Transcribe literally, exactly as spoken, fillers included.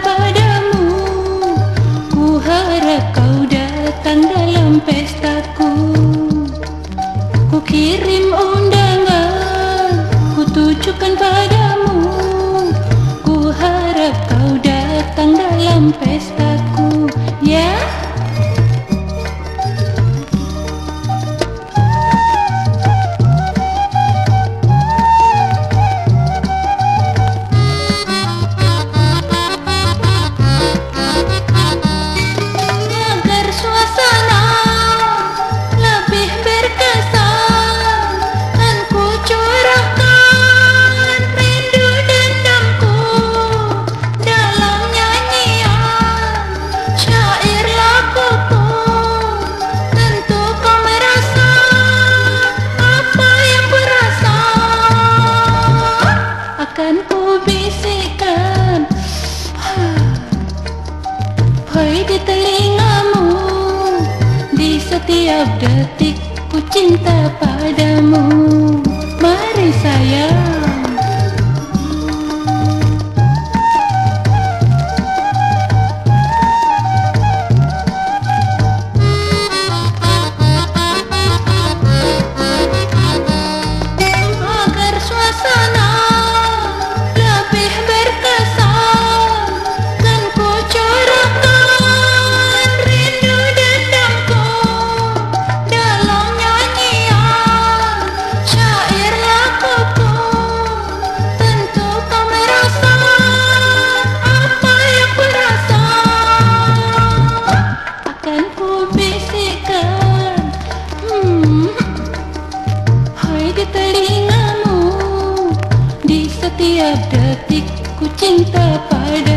padamu. Ku harap kau datang dalam pestaku. Ku kirim undangan, ku tujukan padamu. Ku harap kau datang dalam pestaku, ya. Hai di telingamu, di setiap detik ku cinta padamu. Mari sayang. Agar suasana lebih berkesan, kan ku curahkan rindu dendamku dalam nyanyian syair lakuku. Tentu kau merasa apa yang ku rasa. Akan ku bisikkan, hmm, hai di telingamu, di setiap detik ku cinta padamu.